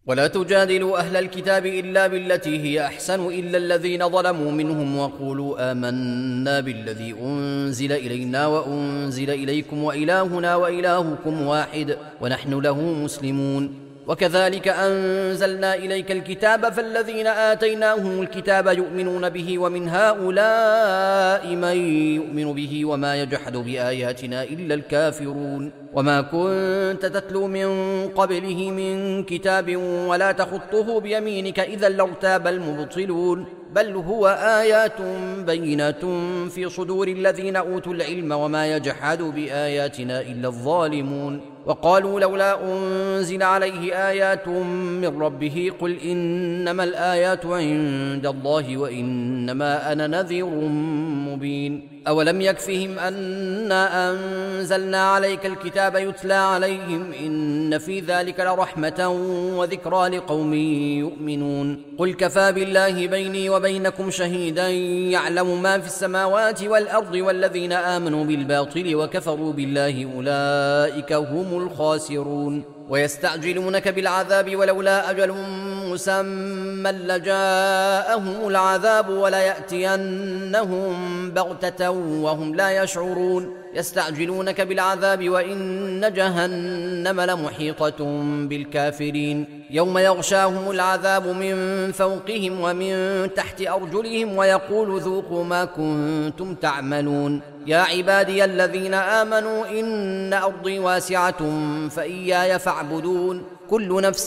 ولا تجادلوا أهل الكتاب إلا بالتي هي أحسن إلا الذين ظلموا منهم وقولوا آمنا بالذي أنزل إلينا وأنزل إليكم وإلهنا وإلهكم واحد ونحن له مسلمون. وكذلك أنزلنا إليك الكتاب فالذين آتيناهم الكتاب يؤمنون به ومن هؤلاء من يؤمن به وما يجحد بآياتنا إلا الكافرون. وما كنت تتلو من قبله من كتاب ولا تخطه بيمينك إذا لارتاب المبطلون بل هو آيات بينات في صدور الذين أوتوا العلم وما يجحد بآياتنا إلا الظالمون. وقالوا لولا أنزل عليه آيات من ربه قل إنما الآيات عند الله وإنما أنا نذير مبين. أولم يكفهم أنا أنزلنا عليك الكتاب يتلى عليهم إن في ذلك لرحمة وذكرى لقوم يؤمنون. قل كفى بالله بيني وبينكم شهيدا يعلم ما في السماوات والأرض والذين آمنوا بالباطل وكفروا بالله أولئك هم الخاسرون. ويستعجلونك بالعذاب ولولا أجل مسمى لجاءهم العذاب وليأتينهم بغتة وهم لا يشعرون. يستعجلونك بالعذاب وإن جهنم لمحيطة بالكافرين يوم يغشاهم العذاب من فوقهم ومن تحت أرجلهم ويقول ذوقوا ما كنتم تعملون. يا عبادي الذين آمنوا إن أرضي واسعة فإياي فاعبدون كل نفس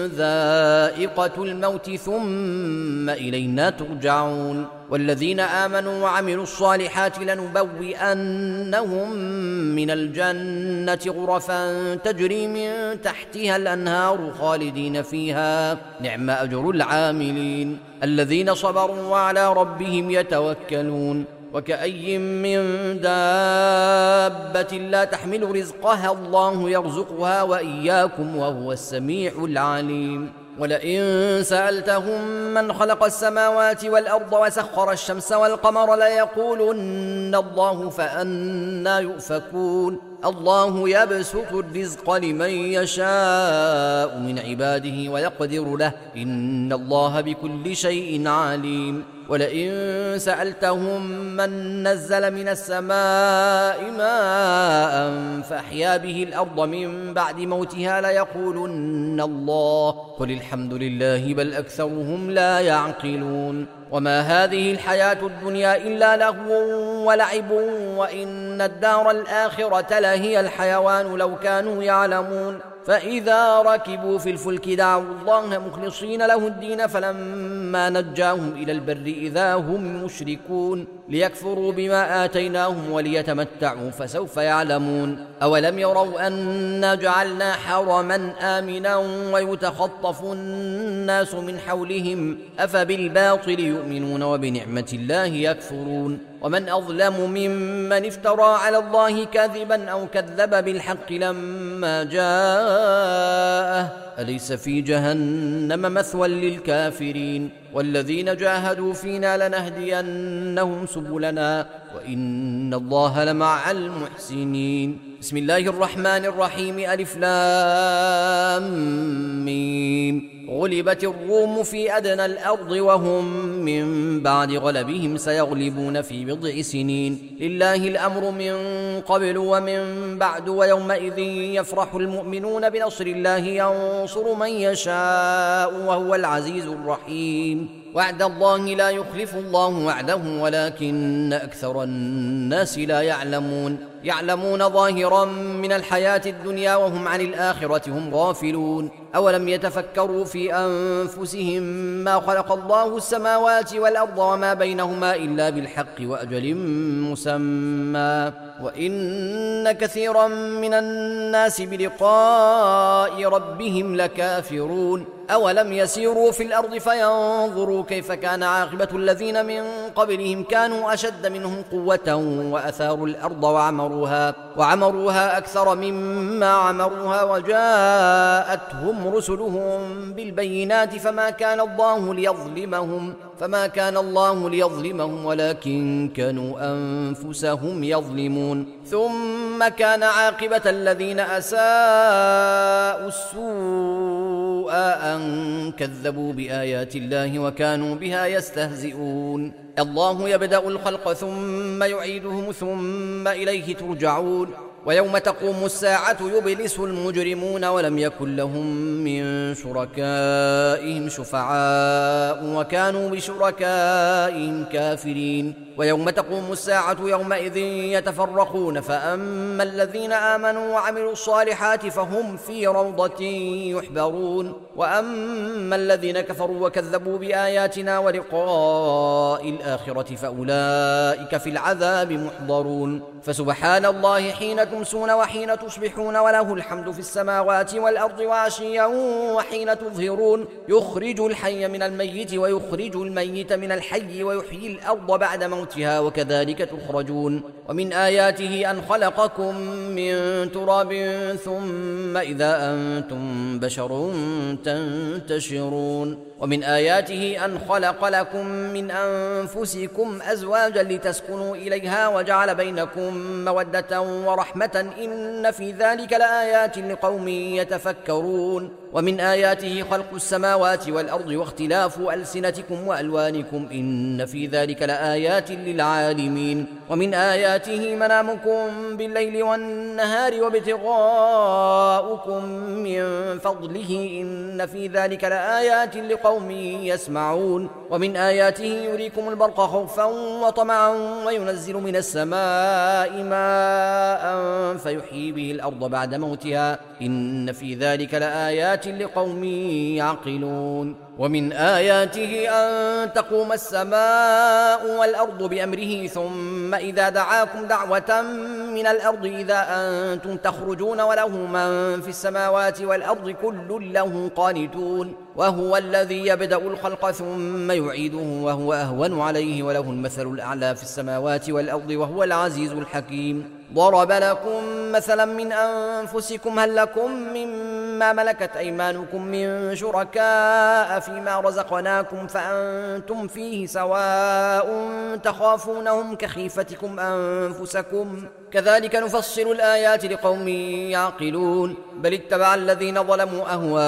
ذائقة الموت ثم إلينا ترجعون. والذين آمنوا وعملوا الصالحات لنبوئنهم من الجنة غرفا تجري من تحتها الأنهار خالدين فيها نعم أجر العاملين الذين صبروا وعلى ربهم يتوكلون. وكأي من دابة لا تحمل رزقها الله يرزقها وإياكم وهو السميع العليم. ولئن سألتهم من خلق السماوات والأرض وسخر الشمس والقمر ليقولن الله فأنى يؤفكون. الله يبسط الرزق لمن يشاء من عباده ويقدر له إن الله بكل شيء عليم. ولئن سألتهم من نزل من السماء ماء فأحيا به الأرض من بعد موتها ليقولن الله قل الحمد لله بل أكثرهم لا يعقلون. وما هذه الحياة الدنيا إلا لهو ولعب وإن الدار الآخرة لهي الحيوان لو كانوا يعلمون. فإذا ركبوا في الفلك دعوا الله مخلصين له الدين فلما نجاهم إلى البر إذا هم مشركون ليكفروا بما آتيناهم وليتمتعوا فسوف يعلمون. أولم يروا أنا جعلنا حرما آمنا ويتخطف الناس من حولهم أفبالباطل يؤمنون وبنعمة الله يكفرون. ومن أظلم ممن افترى على الله كذبا أو كذب بالحق لما جاءه أليس في جهنم مثوى للكافرين. والذين جاهدوا فينا لنهدينهم سبلنا وإن الله لمع المحسنين. بسم الله الرحمن الرحيم ألف لام ميم. غلبت الروم في أدنى الأرض وهم من بعد غلبهم سيغلبون في بضع سنين لله الأمر من قبل ومن بعد ويومئذ يفرح المؤمنون بنصر الله ينصر من يشاء وهو العزيز الرحيم. وعد الله لا يخلف الله وعده ولكن أكثر الناس لا يعلمون ظاهرا من الحياة الدنيا وهم عن الآخرة هم غافلون. أولم يتفكروا في أنفسهم ما خلق الله السماوات والأرض وما بينهما إلا بالحق وأجل مسمى وإن كثيرا من الناس بلقاء ربهم لكافرون. أولم يسيروا في الأرض فينظروا كيف كان عاقبة الذين من قبلهم كانوا أشد منهم قوة وأثاروا الأرض وعمروها أكثر مما عمروها وجاءتهم رسلهم بالبينات فما كان الله ليظلمهم ولكن كانوا أنفسهم يظلمون. ثم كان عاقبة الذين أساءوا السوء أن كذبوا بآيات الله وكانوا بها يستهزئون. الله يبدأ الخلق ثم يعيده ثم إليه ترجعون. ويوم تقوم الساعة يبلس المجرمون ولم يكن لهم من شركائهم شفعاء وكانوا بشركائهم كافرين. ويوم تقوم الساعة يومئذ يتفرقون فأما الذين آمنوا وعملوا الصالحات فهم في روضة يحبرون وأما الذين كفروا وكذبوا بآياتنا ولقاء الآخرة فأولئك في العذاب محضرون. فسبحان الله حين تمسون وحين تصبحون وله الحمد في السماوات والأرض وعشيا وحين تظهرون. يخرج الحي من الميت ويخرج الميت من الحي ويحيي الأرض بعد موتها وكذلك تخرجون. ومن آياته أن خلقكم من تراب ثم إذا أنتم بشر تنتشرون. ومن آياته أن خلق لكم من أنفسكم أزواجا لتسكنوا إليها وجعل بينكم مودة ورحمة إن في ذلك لآيات لقوم يتفكرون. ومن آياته خلق السماوات والأرض واختلاف ألسنتكم وألوانكم إن في ذلك لآيات للعالمين. ومن آياته منامكم بالليل والنهار وابتغاؤكم من فضله إن في ذلك لآيات لقوم يسمعون. ومن آياته يريكم البرق خوفا وطمعا وينزل من السماء ماء فيحيي به الأرض بعد موتها إن في ذلك لآيات لقوم يعقلون. ومن آياته أن تقوم السماء والأرض بأمره ثم إذا دعاكم دعوة من الأرض إذا أنتم تخرجون وله من في السماوات والأرض كل له قانتون. وهو الذي يبدأ الخلق ثم يعيده وهو أهون عليه وله المثل الأعلى في السماوات والأرض وهو العزيز الحكيم. ضرب لكم مثلا من أنفسكم هل لكم مما ملكت أيمانكم من شركاء فيما رزقناكم فأنتم فيه سواء تخافونهم كخيفتكم أنفسكم كذلك نفصل الآيات لقوم يعقلون. بل اتبع الذين ظلموا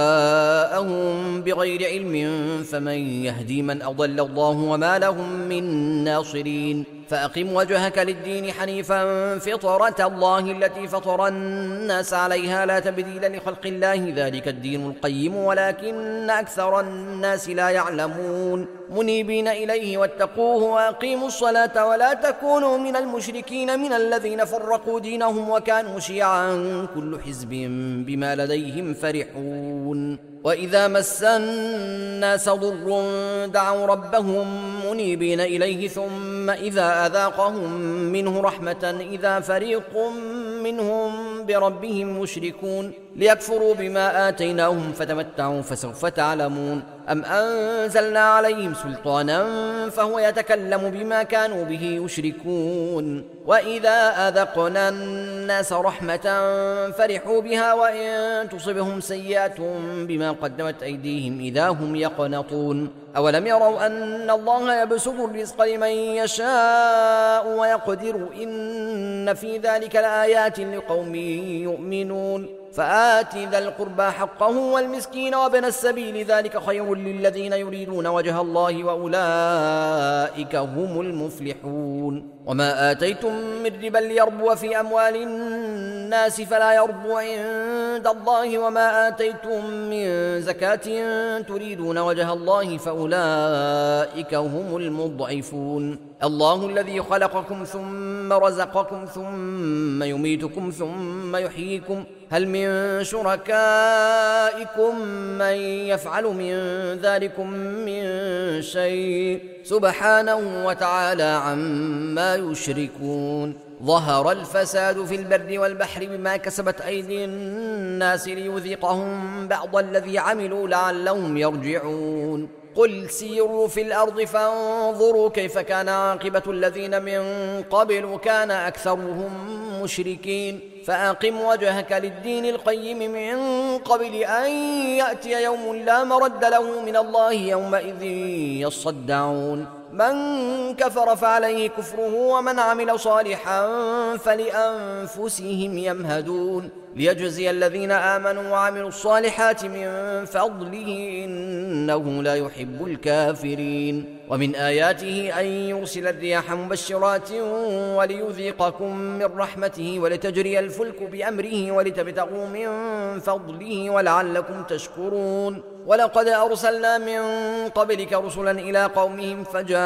أهواءهم بغير علم فمن يهدي من أضل الله وما لهم من ناصرين. فأقم وجهك للدين حنيفا فطرة الله التي فطر الناس عليها لا تبديل لخلق الله ذلك الدين القيم ولكن أكثر الناس لا يعلمون. منيبين إليه واتقوه وأقيموا الصلاة ولا تكونوا من المشركين من الذين فرقوا دينهم وكانوا شيعا كل حزب بما لديهم فرحون. وإذا مس الناس ضر دعوا ربهم منيبين إليه ثم إذا أذاقهم منه رحمة إذا فريق منهم بربهم مشركون ليكفروا بما آتيناهم فتمتعوا فسوف تعلمون. أم أنزلنا عليهم سلطانا فهو يتكلم بما كانوا به يشركون. وإذا أذقنا الناس رحمة فرحوا بها وإن تصبهم سيئة بما قدمت أيديهم إذا هم يقنطون. أولم يروا أن الله يبسط الرزق لمن يشاء ويقدر إن في ذلك لآيات لقوم يؤمنون. فآت ذا القربى حقه والمسكين وابن السبيل ذلك خير للذين يريدون وجه الله وأولئك هم المفلحون. وما آتيتم من ربا ليربو في أموال الناس فلا يربو عند الله وما آتيتم من زكاة تريدون وجه الله فأولئك هم المضعفون. الله الذي خلقكم ثم رزقكم ثم يميتكم ثم يحييكم هل من شركائكم من يفعل من ذلكم من شيء سبحانه وتعالى عما يشركون. ظهر الفساد في البر والبحر بما كسبت أيدي الناس ليذيقهم بعض الذي عملوا لعلهم يرجعون. قل سيروا في الأرض فانظروا كيف كان عاقبة الذين من قبل كان أكثرهم مشركين فأقم وجهك للدين القيم من قبل أن يأتي يوم لا مرد له من الله يومئذ يصدعون من كفر فعليه كفره ومن عمل صالحا فلأنفسهم يمهدون ليجزي الذين آمنوا وعملوا الصالحات من فضله إنه لا يحب الكافرين ومن آياته أن يرسل الرياح مبشرات وليذيقكم من رحمته ولتجري الفلك بأمره ولتبتغوا من فضله ولعلكم تشكرون ولقد أرسلنا من قبلك رسلا إلى قومهم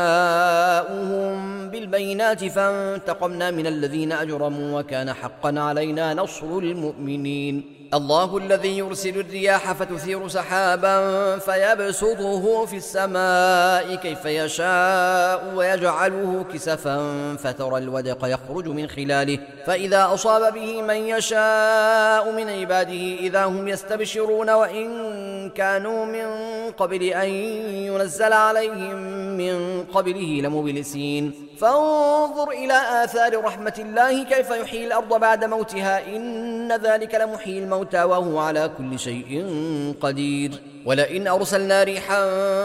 فجاءوهم بالبينات فانتقمنا من الذين أجرموا وكان حقا علينا نصر المؤمنين الله الذي يرسل الرياح فتثير سحابا فيبسطه في السماء كيف يشاء ويجعله كسفا فترى الودق يخرج من خلاله فإذا أصاب به من يشاء من عباده إذا هم يستبشرون وإن كانوا من قبل أن ينزل عليهم من قبله لمبلسين فانظر إلى آثار رحمة الله كيف يحيي الأرض بعد موتها إن ذلك لمحيي الموتى وهو على كل شيء قدير ولئن أرسلنا ريحا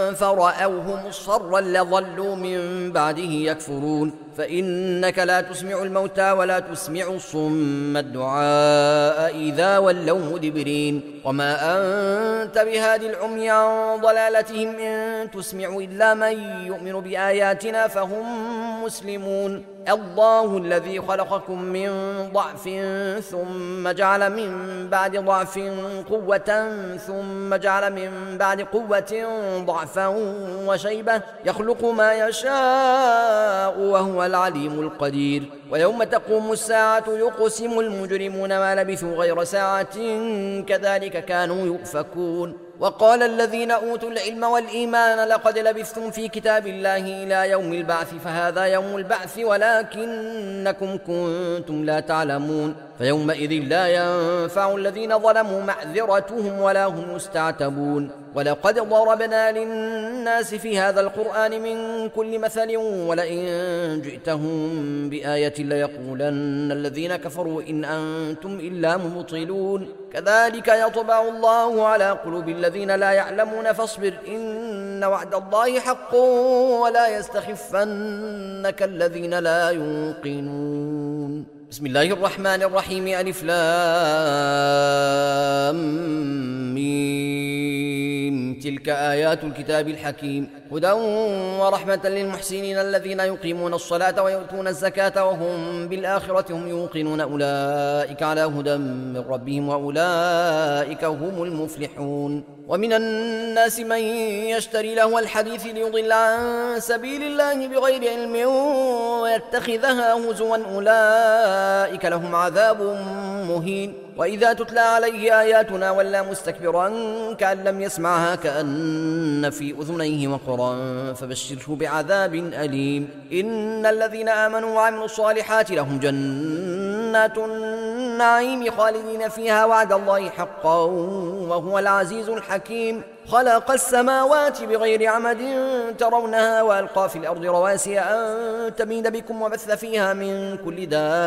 فرأوه مصفرا لظلوا من بعده يكفرون فإنك لا تسمع الموتى ولا تسمع الصم الدعاء إذا ولوا مدبرين وما أنت بهادي العمي عن ضلالتهم إن تسمع إلا من يؤمن بآياتنا فهم مسلمون الله الذي خلقكم من ضعف ثم جعل من بعد ضعف قوة ثم جعل من بعد قوة ضعفا وشيبة يخلق ما يشاء وهو العليم القدير ويوم تقوم الساعة يقسم المجرمون ما لبثوا غير ساعة كذلك كانوا يؤفكون وقال الذين أوتوا العلم والإيمان لقد لبثتم في كتاب الله إلى يوم البعث فهذا يوم البعث ولكنكم كنتم لا تعلمون فيومئذ لا ينفع الذين ظلموا معذرتهم ولا هم يستعتبون ولقد ضربنا للناس في هذا القرآن من كل مثل ولئن جئتهم بآية ليقولن الذين كفروا إن أنتم إلا مبطلون كذلك يطبع الله على قلوب الذين لا يعلمون فاصبر إن وعد الله حق ولا يستخفنك الذين لا يوقنون بسم الله الرحمن الرحيم ألف لام ميم تلك آيات الكتاب الحكيم هدى ورحمة للمحسنين الذين يقيمون الصلاة ويؤتون الزكاة وهم بالآخرة هم يوقنون أولئك على هدى من ربهم وأولئك هم المفلحون ومن الناس من يشتري لهو الحديث ليضل عن سبيل الله بغير علم ويتخذها هزوا أولئك لهم عذاب مهين وإذا تتلى عليه آياتنا ولى مستكبرا كأن لم يسمعها كأن في أذنيه وقرا فبشره بعذاب أليم إن الذين آمنوا وعملوا الصالحات لهم جنات النعيم خالدين فيها وعد الله حقا وهو العزيز الحكيم خلق السماوات بغير عمد ترونها وألقى في الأرض رواسي أن تميد بكم وبث فيها من كل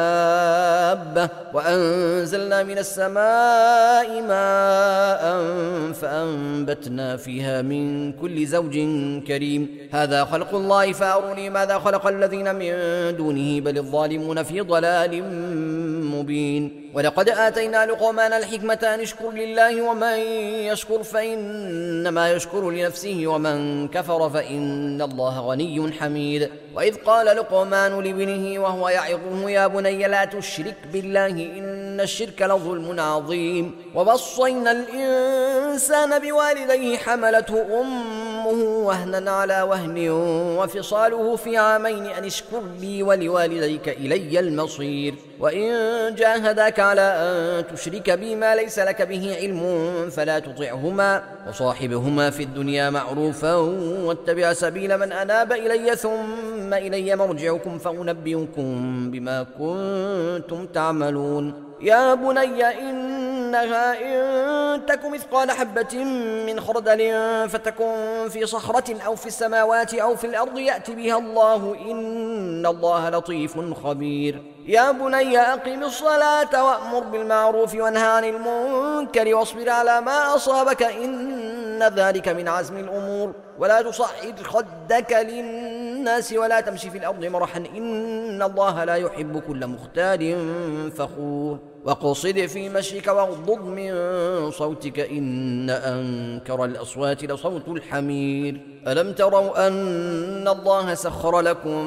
دابة وأنزلنا من السماء ماء فأنبتنا فيها من كل زوج كريم هذا خلق الله فأروني ماذا خلق الذين من دونه بل الظالمون في ضلال مبين ولقد آتينا لقمان الحكمة أن اشكر لله ومن يشكر فإنما يشكر لنفسه ومن كفر فإن الله غني حميد وإذ قال لقمان لابنه وهو يعظه يا بني لا تشرك بالله إن الشرك لظلم عظيم ووصينا الإنسان بوالديه حملته أمه وهنا على وهن وفصاله في عامين أن اشكر لي ولوالديك إلي المصير وإن جاهداك على أن تشرك بي ما ليس لك به علم فلا تطعهما وصاحبهما في الدنيا معروفا واتبع سبيل من أناب إلي ثم إلي مرجعكم فأنبئكم بما كنتم تعملون يا بني إنها إن تك مثقال حبة من خردل فتكن في صخرة أو في السماوات أو في الأرض يأت بها الله إن الله لطيف خبير يا بني أقم الصلاة وأمر بالمعروف وانهى عن المنكر واصبر على ما أصابك إن ذلك من عزم الأمور ولا تصعد خدك للناس ولا تمشي في الأرض مرحا إن الله لا يحب كل مختال فخور وقصد في مشيك واغضض من صوتك إن أنكر الأصوات لصوت الحمير ألم تروا أن الله سخر لكم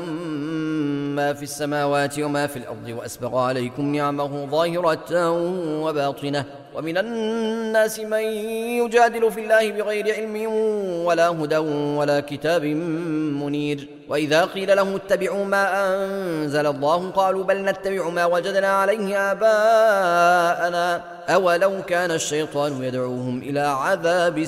ما في السماوات وما في الأرض وأسبغ عليكم نعمه ظاهرة وباطنة ومن الناس من يجادل في الله بغير علم ولا هدى ولا كتاب منير وإذا قيل له اتبعوا ما أنزل الله قالوا بل نتبع ما وجدنا عليه آباءنا أولو كان الشيطان يدعوهم إلى عذاب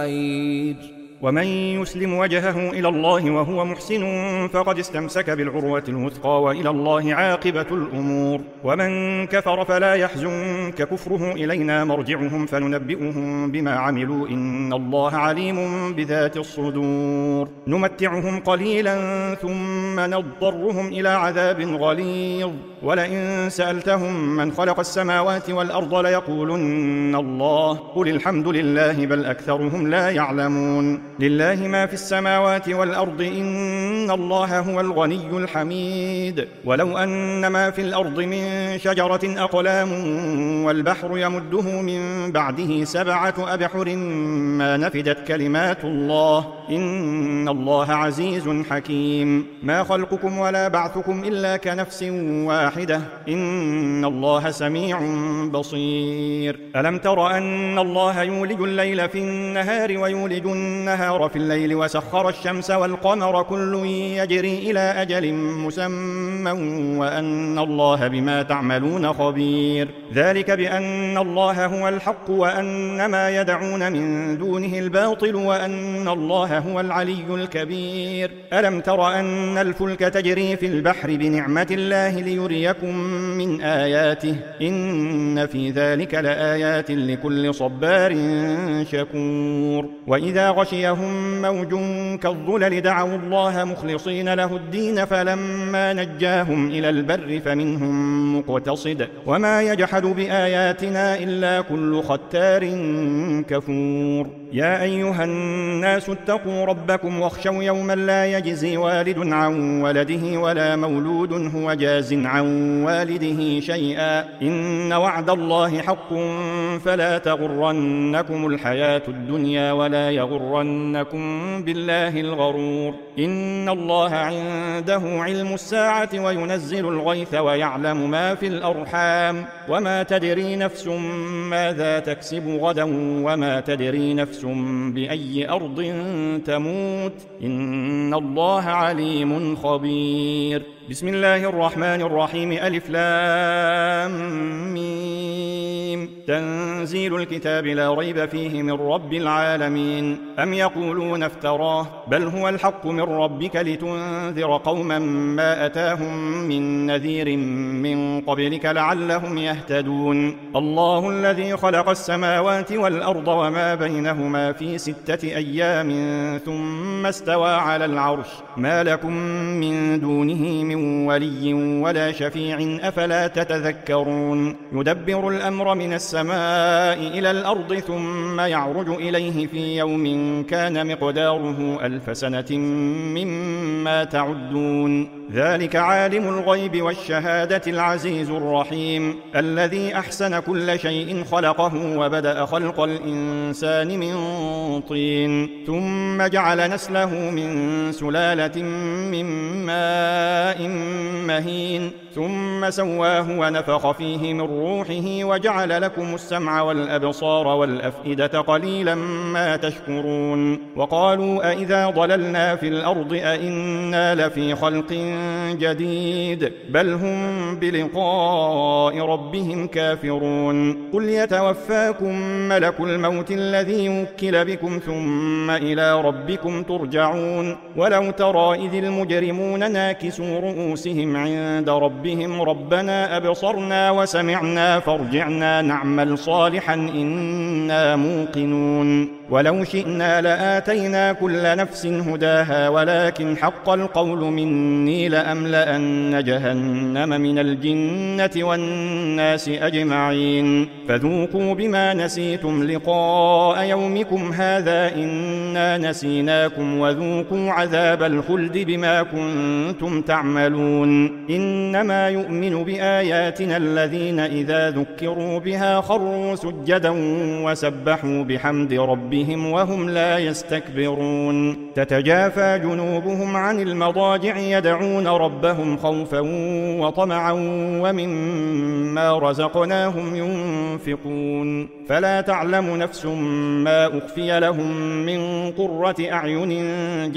السعير ومن يسلم وجهه إلى الله وهو محسن فقد استمسك بالعروة الوثقى وإلى الله عاقبة الأمور ومن كفر فلا يحزنك كفره إلينا مرجعهم فننبئهم بما عملوا إن الله عليم بذات الصدور نمتعهم قليلا ثم نضطرهم إلى عذاب غليظ ولئن سألتهم من خلق السماوات والأرض ليقولن الله قل الحمد لله بل أكثرهم لا يعلمون لله ما في السماوات والأرض إن الله هو الغني الحميد ولو أن ما في الأرض من شجرة أقلام والبحر يمده من بعده 7 أبحر ما نفدت كلمات الله إن الله عزيز حكيم ما خلقكم ولا بعثكم إلا كنفس واحدة إن الله سميع بصير ألم تر أن الله يولج الليل في النهار ويولج النهار في الليل وسخر الشمس والقمر كل يجري إلى أجل مسمى وأن الله بما تعملون خبير ذلك بأن الله هو الحق وأن ما يدعون من دونه الباطل وأن الله هو العلي الكبير ألم تر أن الفلك تجري في البحر بنعمة الله ليريكم من آياته إن في ذلك لآيات لكل صبار شكور وإذا غشيهم موج كالظلل دعوا الله مخلصين له الدين فلما نجاهم إلى البر فمنهم مقتصد وما يجحد بآياتنا إلا كل ختار كفور يا أيها الناس اتقوا ربكم واخشوا يوما لا يجزي والد عن ولده ولا مولود هو جاز عن والده شيئا إن وعد الله حق فلا تغرنكم الحياة الدنيا ولا يغرنكم بالله الغرور إن الله عنده علم الساعة وينزل الغيث ويعلم ما في الأرحام وما تدري نفس ماذا تكسب غدا وما تدري نفس بأي أرض تموت إن الله عليم خبير بسم الله الرحمن الرحيم ألف لام ميم تنزيل الكتاب لا ريب فيه من رب العالمين أم يقولون افتراه بل هو الحق من ربك لتنذر قوما ما أتاهم من نذير من قبلك لعلهم يهتدون الله الذي خلق السماوات والأرض وما بينهما في 6 أيام ثم استوى على العرش ما لكم من دونه من ولي ولا شفيع أفلا تتذكرون يدبر الأمر من السماء إلى الأرض ثم يعرج إليه في يوم كان مقداره 1000 سنة مما تعدون ذلك عالم الغيب والشهادة العزيز الرحيم الذي أحسن كل شيء خلقه وبدأ خلق الإنسان من طين ثم جعل نسله من سلالة من ماء مهين ثم سواه ونفخ فيه من روحه وجعل لكم السمع والأبصار والأفئدة قليلا ما تشكرون وقالوا أئذا ضللنا في الأرض أئنا لفي خلق جديد بل هم بلقاء ربهم كافرون قل يتوفاكم ملك الموت الذي يوكل بكم ثم إلى ربكم ترجعون ولو ترى إذ المجرمون ناكسوا رؤوسهم عند ربهم ربهم ربنا أبصرنا وسمعنا فارجعنا نعمل صالحا إنا موقنون ولو شئنا لآتينا كل نفس هداها ولكن حق القول مني لأملأن جهنم من الجنة والناس أجمعين فذوقوا بما نسيتم لقاء يومكم هذا إنا نسيناكم وذوقوا عذاب الخلد بما كنتم تعملون إنما يؤمن بآياتنا الذين إذا ذكروا بها خروا سجدا وسبحوا بحمد ربهم وهم لا يستكبرون تتجافى جنوبهم عن المضاجع يدعون ربهم خوفا وطمعا ومما رزقناهم ينفقون فلا تعلم نفس ما أخفي لهم من قرة أعين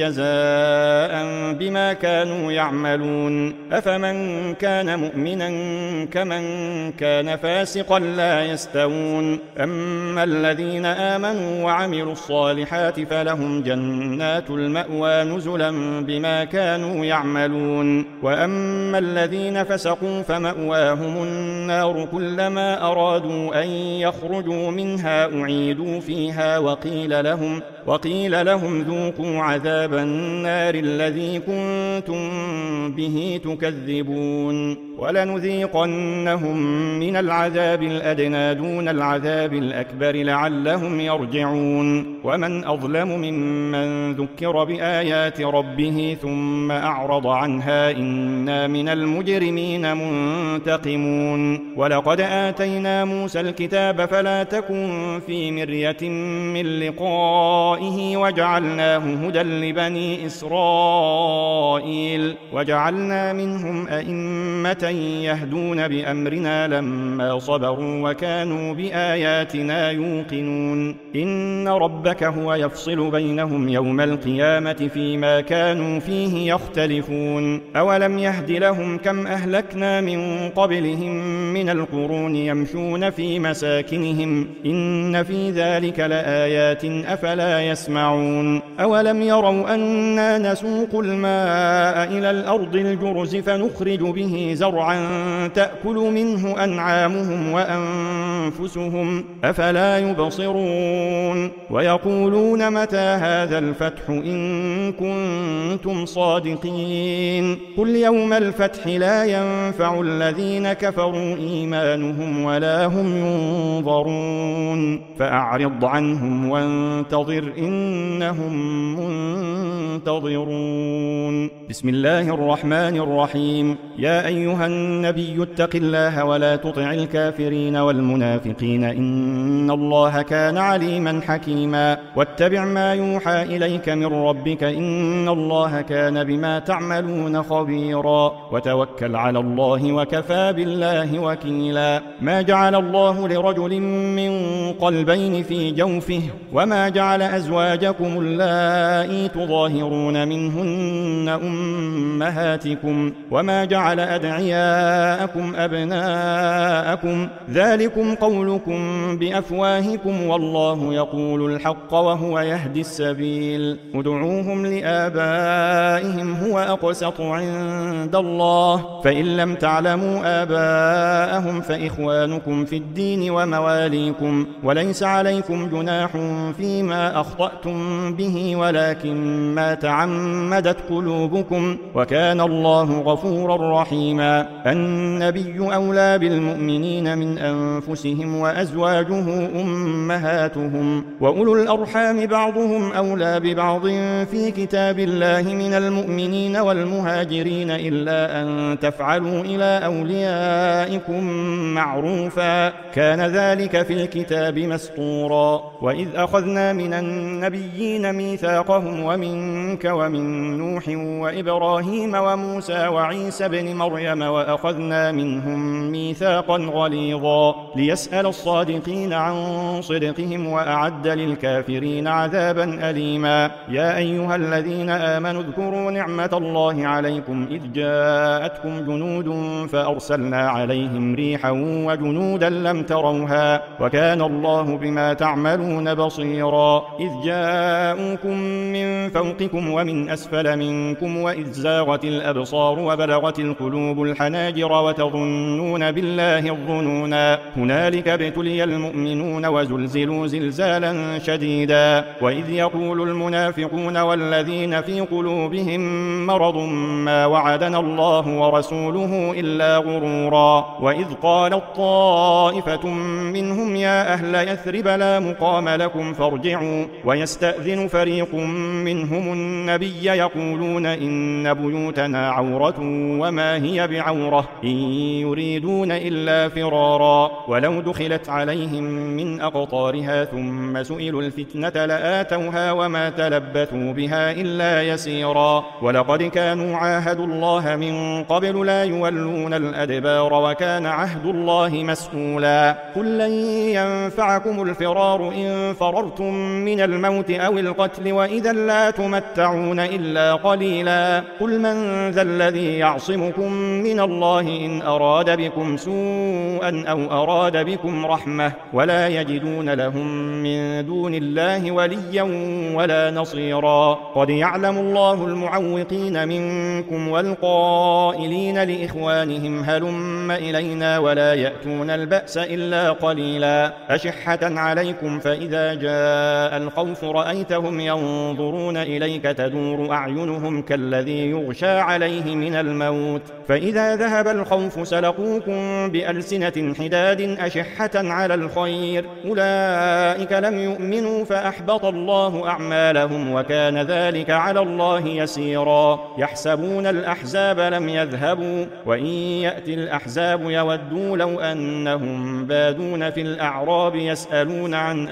جزاء بما كانوا يعملون أفمن كان مؤمنا كمن كان فاسقا لا يستوون أما الذين آمنوا وعملوا الصالحات فلهم جنات المأوى نزلا بما كانوا يعملون وأما الذين فسقوا فمأواهم النار كلما أرادوا أن يخرجوا منها أعيدوا فيها وقيل لهم ذوقوا عذاب النار الذي كنتم به تكذبون ولنذيقنهم من العذاب الأدنى دون العذاب الأكبر لعلهم يرجعون ومن أظلم ممن ذكر بآيات ربه ثم أعرض عنها إنا من المجرمين منتقمون ولقد آتينا موسى الكتاب فلا تكن في مرية من لقائه وجعلناه هدى لبني إسرائيل وجعلنا منهم أئمة يهدون بأمرنا لما صبروا وكانوا بآياتنا يوقنون إن ربك هو يفصل بينهم يوم القيامة فيما كانوا فيه يختلفون أولم يهد لهم كم أهلكنا من قبلهم من القرون يمشون في مساكنهم إن في ذلك لآيات أفلا يسمعون أولم يروا أنا نسوق الماء إلى الأرض الجرز فنخرج به زرعا تأكل منه أنعامهم وأنفسهم أفلا يبصرون ويقولون متى هذا الفتح إن كنتم صادقين قل يوم الفتح لا ينفع الذين كفروا إيمانهم ولا هم ينظرون فأعرض عنهم وانتظر إنهم منتظرون بسم الله الرحمن الرحيم يا أيها النبي اتق الله ولا تطع الكافرين والمنافقين إن الله كان عليما حكيما واتبع ما يوحى إليك من ربك إن الله كان بما تعملون خبيرا وتوكل على الله وكفى بالله وكيلا ما جعل الله لرجل من قلبين في جوفه وما جعل أزواجكم اللائي تظاهرون منهن أمهاتكم وما جعل أدعياءكم أبناءكم ذلكم قولكم بأفواهكم والله يقول الحق وهو يهدي السبيل ادعوهم لآبائهم هو أقسط عند الله فإن لم تعلموا آباءهم فإخوانكم في الدين ومواليكم وليس عليكم جناح فيما أخطأتم به ولكن ما تعمدت قلوبكم وكان الله غفورا رحيما النبي أولى بالمؤمنين من أنفسهم وأزواجه أمهاتهم وأولو الأرحام بعضهم أولى ببعض في كتاب الله من المؤمنين والمهاجرين إلا أن تفعلوا إلى أوليائكم معروفا كان ذلك في الكتاب مسطورا وإذ أخذنا من النبيين ميثاقهم ومنك ومن نوح وإبراهيم وموسى وعيسى بن مريم وأخذنا منهم ميثاقا غليظا ليسأل الصادقين عن صدقهم وأعد للكافرين عذابا أليما يا أيها الذين آمنوا اذكروا نعمة الله عليكم إذ جاءتكم جنود فأرسلنا عليهم ريحا وجنودا لم تروها وكان الله بما تعملون بصيرا إذ إذ جاءوكم من فوقكم ومن أسفل منكم وإذ زاغت الأبصار وبلغت القلوب الحناجر وتظنون بالله الظنونا هنالك ابتلي المؤمنون وزلزلوا زلزالا شديدا وإذ يقول المنافقون والذين في قلوبهم مرض ما وعدنا الله ورسوله إلا غرورا وإذ قالت طائفة منهم يا أهل يثرب لا مقام لكم فارجعوا ويستأذن فريق منهم النبي يقولون إن بيوتنا عورة وما هي بعورة إن يريدون إلا فرارا ولو دخلت عليهم من أقطارها ثم سئلوا الفتنة لآتوها وما تلبثوا بها إلا يسيرا ولقد كانوا عاهدوا الله من قبل لا يولون الأدبار وكان عهد الله مسؤولا قل لن ينفعكم الفرار إن فررتم من الموت أو القتل وإذا لا تمتعون إلا قليلا قل من ذا الذي يعصمكم من الله إن أراد بكم سوءا أو أراد بكم رحمة ولا يجدون لهم من دون الله وليا ولا نصيرا قد يعلم الله المعوقين منكم والقائلين لإخوانهم هلم إلينا ولا يأتون البأس إلا قليلا أشحة عليكم فإذا جاء الخوف رأيتهم ينظرون إليك تدور أعينهم كالذي يغشى عليه من الموت فإذا ذهب الخوف سلقوكم بألسنة حداد أشحة على الخير أولئك لم يؤمنوا فأحبط الله أعمالهم وكان ذلك على الله يسيرا يحسبون الأحزاب لم يذهبوا وإن يأتي الأحزاب يودوا لو أنهم بادون في الأعراب يسألون عن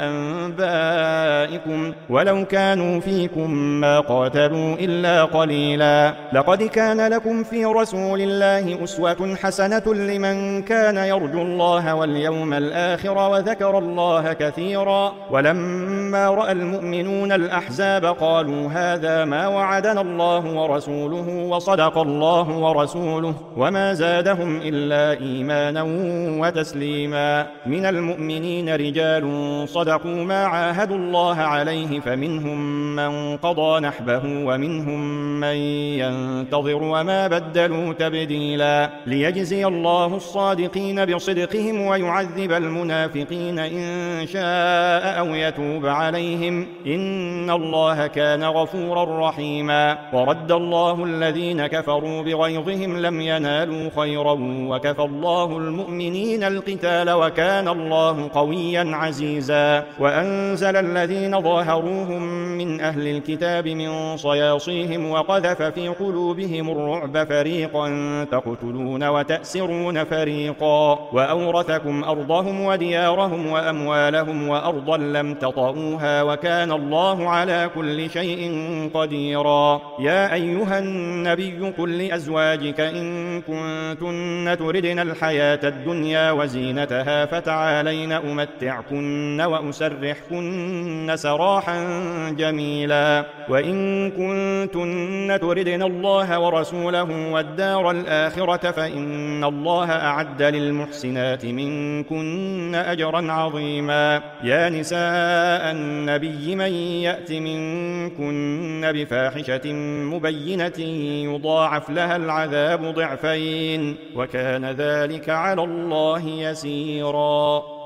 أنبائكم ولو كانوا فيكم ما قاتلوا إلا قليلا لقد كان لكم في رسول الله أسوة حسنة لمن كان يرجو الله واليوم الآخر وذكر الله كثيرا ولما رأى المؤمنون الأحزاب قالوا هذا ما وعدنا الله ورسوله وصدق الله ورسوله وما زادهم إلا إيمانا وتسليما من المؤمنين رجال صدقوا ما عاهدوا الله عليه فمنهم من قضى نحبه ومنهم من ينتظر وما بدلوا تبديلا ليجزي الله الصادقين بصدقهم ويعذب المنافقين إن شاء أو يتوب عليهم إن الله كان غفورا رحيما ورد الله الذين كفروا بغيظهم لم ينالوا خيرا وكفى الله المؤمنين القتال وكان الله قويا عزيزا وأنزل الذين ظاهروهم من أهل الكتاب من صياصيهم وقذف في قلوبهم الرعب فريقا تقتلون وتأسرون فريقا وأورثكم أرضهم وديارهم وأموالهم وأرضا لم تطئوها وكان الله على كل شيء قديرا يا أيها النبي قل لأزواجك إن كنتن تردن الحياة الدنيا وزينتها فتعالين أمتعكن وأسرحكن سراحا جميلا وإن كنتن تردن الله ورسوله والدار الآخرة فإن الله أعد للمحسنات منكن أجرا عظيما يا نساء النبي من يأت منكن بفاحشة مبينة يضاعف لها العذاب ضعفين وكان ذلك على الله يسيرا